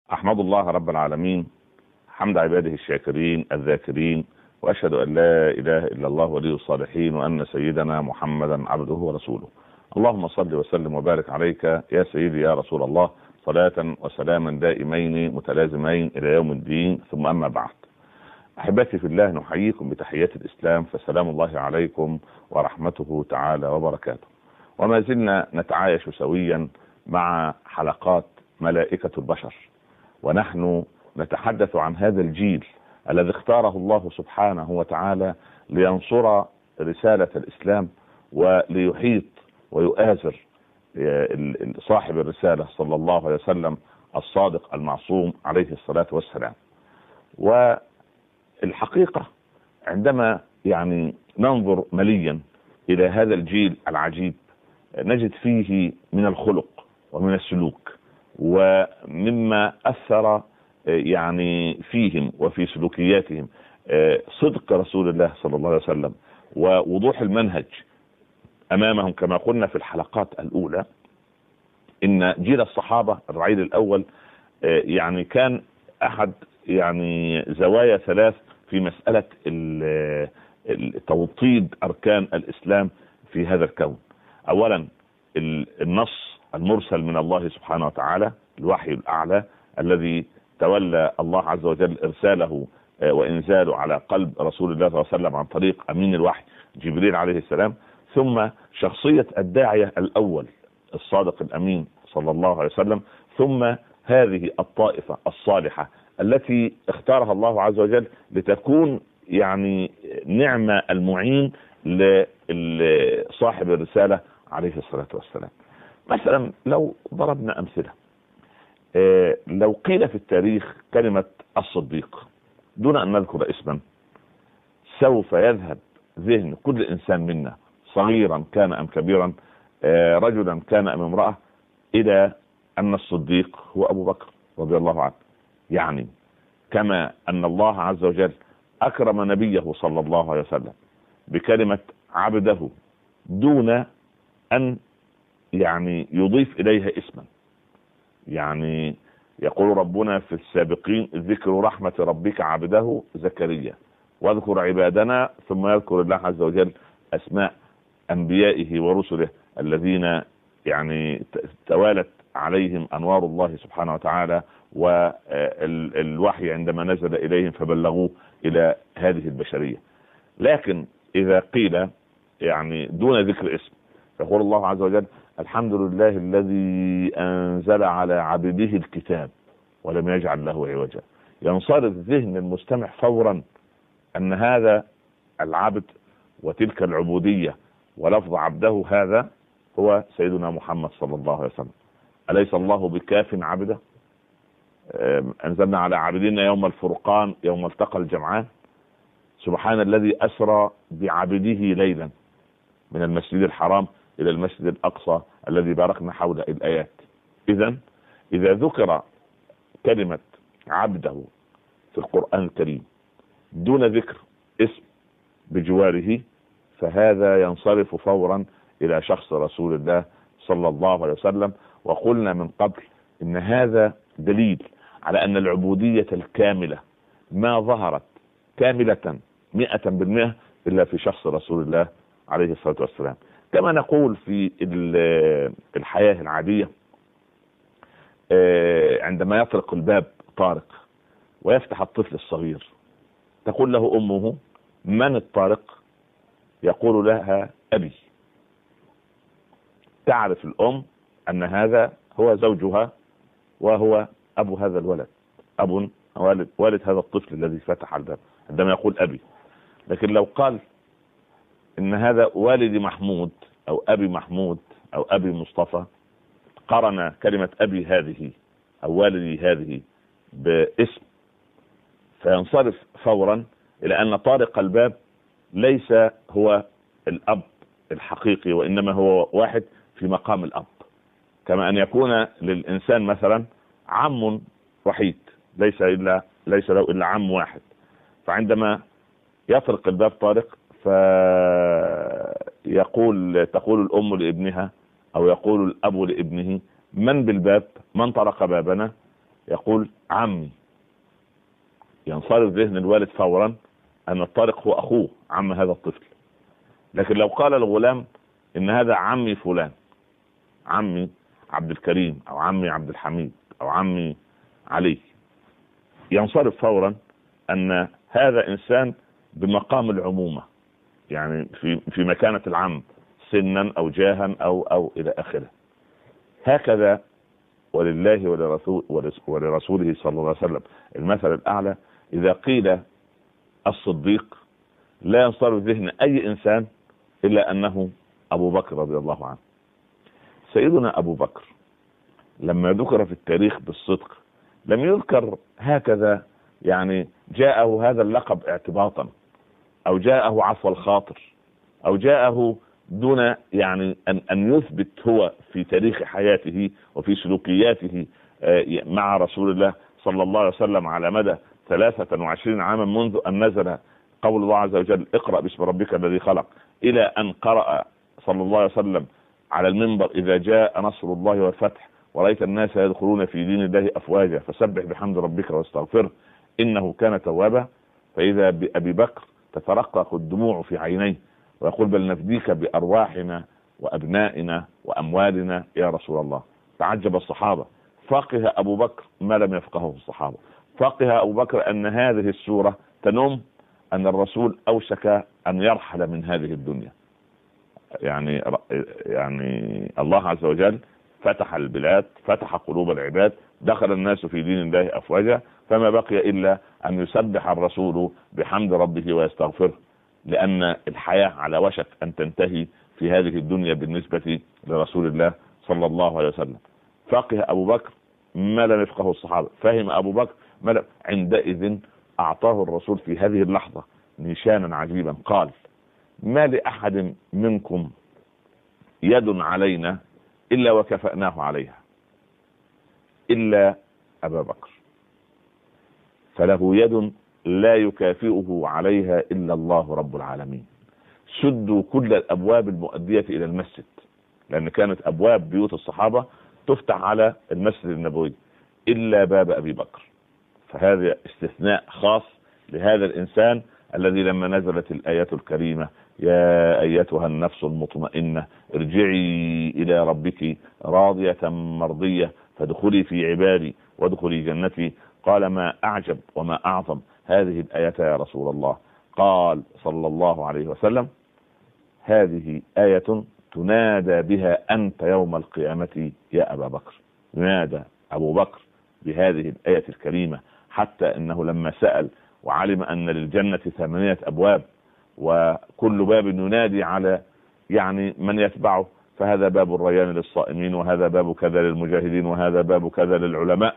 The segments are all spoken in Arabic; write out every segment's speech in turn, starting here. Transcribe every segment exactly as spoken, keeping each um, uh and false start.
أحمد الله رب العالمين حمد عباده الشاكرين الذاكرين، وأشهد أن لا إله إلا الله ولي الصالحين، وأن سيدنا محمدا عبده ورسوله. اللهم صل وسلم وبارك عليك يا سيدي يا رسول الله، صلاة وسلاما دائمين متلازمين إلى يوم الدين، ثم أما بعد. أحبتي في الله، نحييكم بتحيات الإسلام، فسلام الله عليكم ورحمته تعالى وبركاته. وما زلنا نتعايش سويا مع حلقات ملائكة البشر، ونحن نتحدث عن هذا الجيل الذي اختاره الله سبحانه وتعالى لينصر رسالة الإسلام وليحيط ويؤازر صاحب الرسالة صلى الله عليه وسلم الصادق المعصوم عليه الصلاة والسلام. والحقيقة عندما يعني ننظر مليا إلى هذا الجيل العجيب نجد فيه من الخلق ومن السلوك ومما أثر يعني فيهم وفي سلوكياتهم صدق رسول الله صلى الله عليه وسلم ووضوح المنهج أمامهم. كما قلنا في الحلقات الأولى إن جيل الصحابة الرعيل الأول يعني كان أحد يعني زوايا ثلاث في مسألة توطيد أركان الإسلام في هذا الكون. أولا النص المرسل من الله سبحانه وتعالى، الوحي الأعلى الذي تولى الله عز وجل إرساله وإنزاله على قلب رسول الله صلى الله عليه وسلم عن طريق أمين الوحي جبريل عليه السلام. ثم شخصية الداعية الأول الصادق الأمين صلى الله عليه وسلم. ثم هذه الطائفة الصالحة التي اختارها الله عز وجل لتكون يعني نعمة المعين لصاحب الرسالة عليه الصلاة والسلام. مثلا لو ضربنا أمثلة، اه لو قيل في التاريخ كلمة الصديق دون أن نذكر اسما، سوف يذهب ذهن كل إنسان منا صغيرا كان أم كبيرا، اه رجلا كان أم امرأة، إلى أن الصديق هو أبو بكر رضي الله عنه. يعني كما أن الله عز وجل أكرم نبيه صلى الله عليه وسلم بكلمة عبده دون أن يعني يضيف إليها اسما. يعني يقول ربنا في السابقين ذكر رحمة ربك عبده زكريا واذكر عبادنا، ثم يذكر الله عز وجل أسماء أنبيائه ورسله الذين يعني توالت عليهم أنوار الله سبحانه وتعالى والوحي عندما نزل إليهم فبلغوه إلى هذه البشرية. لكن إذا قيل يعني دون ذكر اسم، يقول الله عز وجل الحمد لله الذي أنزل على عبده الكتاب ولم يجعل له عوجا. ينصرف ذهن المستمع فورا أن هذا العبد وتلك العبودية ولفظ عبده هذا هو سيدنا محمد صلى الله عليه وسلم. أليس الله بكاف عبده؟ أنزلنا على عبدنا يوم الفرقان يوم التقى الجمعان. سبحان الذي أسرى بعبده ليلا من المسجد الحرام إلى المسجد الأقصى الذي باركنا حول الآيات. إذن إذا ذكر كلمة عبده في القرآن الكريم دون ذكر اسم بجواره، فهذا ينصرف فورا إلى شخص رسول الله صلى الله عليه وسلم. وقلنا من قبل إن هذا دليل على أن العبودية الكاملة ما ظهرت كاملة مئة بالمئة إلا في شخص رسول الله عليه الصلاة والسلام. كما نقول في الحياة العادية، عندما يطرق الباب طارق ويفتح الطفل الصغير تقول له أمه من الطارق؟ يقول لها أبي. تعرف الأم أن هذا هو زوجها وهو أبو هذا الولد، أب والد, والد هذا الطفل الذي فتح الباب عندما يقول أبي. لكن لو قال إن هذا والدي محمود أو أبي محمود أو أبي مصطفى، قرن كلمة أبي هذه أو والدي هذه باسم، فينصرف فورا إلى أن طارق الباب ليس هو الأب الحقيقي، وإنما هو واحد في مقام الأب. كما أن يكون للإنسان مثلا عم وحيد ليس إلا ليس له إلا عم واحد، فعندما يطرق الباب طارق فيقول تقول الأم لابنها أو يقول الأب لابنه من بالباب؟ من طرق بابنا؟ يقول عمي، ينصرف ذهن الوالد فورا أن الطارق هو أخوه عم هذا الطفل. لكن لو قال الغلام إن هذا عمي فلان، عمي عبد الكريم أو عمي عبد الحميد أو عمي علي، ينصرف فورا أن هذا إنسان بمقام العمومة، يعني في في مكانة العم سنا أو جاها أو أو إلى آخره. هكذا ولله ولرسول ولرسوله صلى الله عليه وسلم المثل الأعلى. إذا قيل الصديق لا ينصرف ذهن أي إنسان إلا أنه أبو بكر رضي الله عنه. سيدنا أبو بكر لما ذكر في التاريخ بالصدق لم يذكر هكذا، يعني جاءه هذا اللقب اعتباطا أو جاءه عفو الخاطر أو جاءه دون يعني أن, أن يثبت هو في تاريخ حياته وفي سلوكياته مع رسول الله صلى الله عليه وسلم على مدى ثلاثة وعشرين عاما منذ أن نزل قول الله عز وجل اقرأ باسم ربك الذي خلق إلى أن قرأ صلى الله عليه وسلم على المنبر إذا جاء نصر الله والفتح ورأيت الناس يدخلون في دين الله أفواجا فسبح بحمد ربك واستغفره إنه كان توابا. فإذا بأبي بكر تترقق الدموع في عينيه ويقول بل نفديك بأرواحنا وأبنائنا وأموالنا يا رسول الله. تعجب الصحابة، فقه أبو بكر ما لم يفقهه الصحابة. فقه أبو بكر أن هذه السورة تنم أن الرسول أوشك أن يرحل من هذه الدنيا. يعني يعني الله عز وجل فتح البلاد، فتح قلوب العباد، دخل الناس في دين الله أفواجا، فما بقي إلا أن يسبح الرسول بحمد ربه ويستغفره، لأن الحياة على وشك أن تنتهي في هذه الدنيا بالنسبة لرسول الله صلى الله عليه وسلم. فقه أبو بكر ما لم يفقهه الصحابة، فهم أبو بكر ما لم. عندئذ أعطاه الرسول في هذه اللحظة نشانا عجيبا، قال ما لأحد منكم يد علينا إلا وكفأناه عليها إلا أبا بكر، فله يد لا يكافئه عليها إلا الله رب العالمين. سدوا كل الأبواب المؤدية إلى المسجد، لأن كانت أبواب بيوت الصحابة تفتح على المسجد النبوي إلا باب أبي بكر. فهذا استثناء خاص لهذا الإنسان الذي لما نزلت الآيات الكريمة يا أيتها النفس المطمئنة ارجعي إلى ربك راضية مرضية فادخلي في عبادي وادخلي جنتي، قال ما أعجب وما أعظم هذه الآيات يا رسول الله. قال صلى الله عليه وسلم هذه آية تنادى بها أنت يوم القيامة يا أبا بكر. ينادى أبو بكر بهذه الآية الكريمة، حتى أنه لما سأل وعلم أن للجنة ثمانية أبواب وكل باب ينادي على يعني من يتبعه، فهذا باب الريان للصائمين وهذا باب كذا للمجاهدين وهذا باب كذا للعلماء.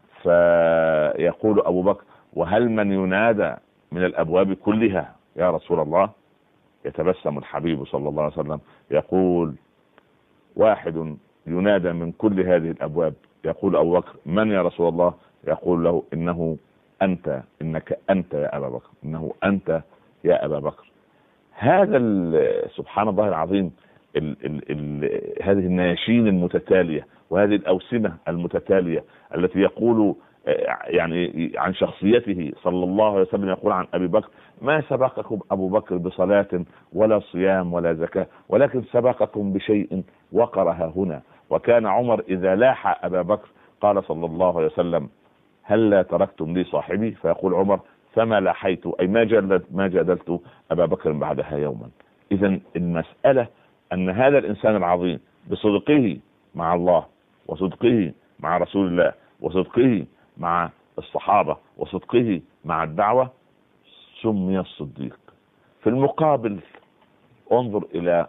فيقول أبو بكر وهل من ينادى من الأبواب كلها يا رسول الله؟ يتبسم الحبيب صلى الله عليه وسلم يقول واحد ينادى من كل هذه الأبواب. يقول أبو بكر من يا رسول الله؟ يقول له إنه أنت، إنك أنت يا أبا بكر، إنه أنت يا أبا بكر. هذا سبحان الله العظيم، ال ال ال هذه النياشين المتتالية وهذه الأوسمة المتتالية التي يقول يعني عن شخصيته صلى الله عليه وسلم، يقول عن أبي بكر ما سبقكم أبو بكر بصلاة ولا صيام ولا زكاة ولكن سبقكم بشيء وقرها هنا. وكان عمر إذا لاح أبا بكر قال صلى الله عليه وسلم هل لا تركتم لي صاحبي؟ فيقول عمر فما لاحيت أي ما جادلت ما جادلت أبا بكر بعدها يوما. إذن المسألة أن هذا الإنسان العظيم بصدقه مع الله وصدقه مع رسول الله وصدقه مع الصحابة وصدقه مع الدعوة سمي الصديق. في المقابل انظر إلى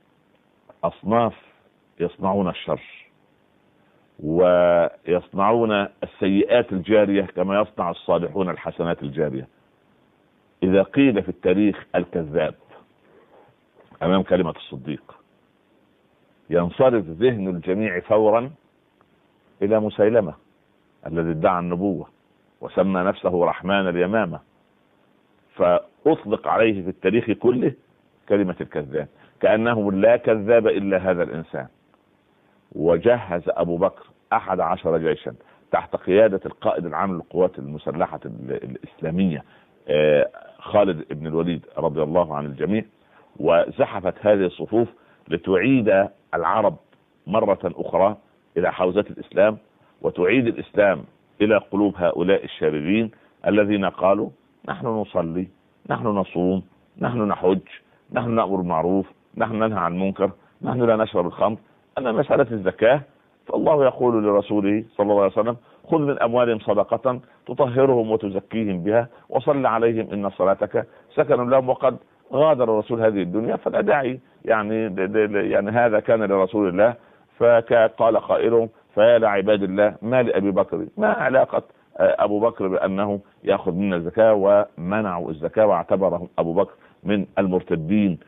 أصناف يصنعون الشر ويصنعون السيئات الجارية كما يصنع الصالحون الحسنات الجارية. إذا قيل في التاريخ الكذاب أمام كلمة الصديق ينصرف ذهن الجميع فورا إلى مسيلمة الذي ادعى النبوة وسمى نفسه رحمن اليمامة، فأطلق عليه في التاريخ كله كلمة الكذاب، كأنه لا كذاب إلا هذا الإنسان. وجهز أبو بكر أحد عشر جيشا تحت قيادة القائد العام للقوات المسلحة الإسلامية خالد بن الوليد رضي الله عن الجميع، وزحفت هذه الصفوف لتعيد العرب مرة أخرى إلى حوزة الإسلام، وتعيد الإسلام إلى قلوب هؤلاء الشاردين الذين قالوا نحن نصلي، نحن نصوم، نحن نحج، نحن نأمر بالمعروف، نحن ننهى عن المنكر، نحن لا نشرب الخمر. أما مسألة الزكاة فالله يقول لرسوله صلى الله عليه وسلم خذ من أموالهم صدقة تطهرهم وتزكيهم بها وصل عليهم إن صلاتك سكن لهم. وقد غادر الرسول هذه الدنيا فلا داعي يعني يعني هذا كان لرسول الله. فقال قائلهم فيا لعباد الله ما لأبي بكر، ما علاقة أبو بكر بأنه يأخذ منا الزكاة؟ ومنعوا الزكاة واعتبرهم أبو بكر من المرتدين.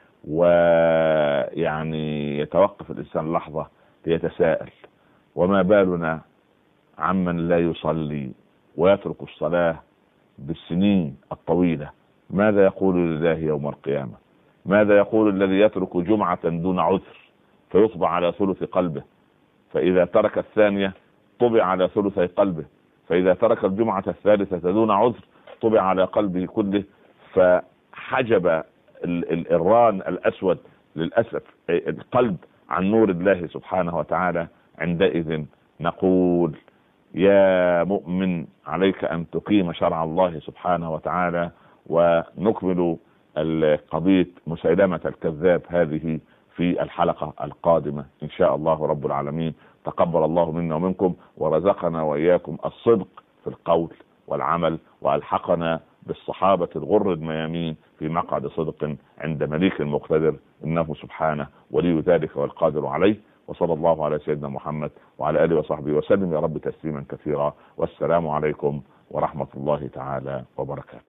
ويعني يتوقف الإنسان لحظة ليتساءل وما بالنا عمن لا يصلي ويترك الصلاة بالسنين الطويلة؟ ماذا يقول لله يوم القيامة؟ ماذا يقول الذي يترك جمعة دون عذر فيطبع على ثلث قلبه، فإذا ترك الثانية طبع على ثلثي قلبه، فإذا ترك الجمعة الثالثة دون عذر طبع على قلبه كله؟ فحجب الران الأسود للأسف القلب عن نور الله سبحانه وتعالى. عندئذ نقول يا مؤمن عليك أن تقيم شرع الله سبحانه وتعالى. ونكمل قضية مسيلمة الكذاب هذه في الحلقة القادمة إن شاء الله رب العالمين. تقبل الله منا ومنكم ورزقنا وإياكم الصدق في القول والعمل، وألحقنا بالصحابة الغر الميامين في مقعد صدق عند مليك مقتدر، إنه سبحانه ولي ذلك والقادر عليه. وصلى الله على سيدنا محمد وعلى آله وصحبه وسلم يا رب تسليما كثيرا. والسلام عليكم ورحمة الله تعالى وبركاته.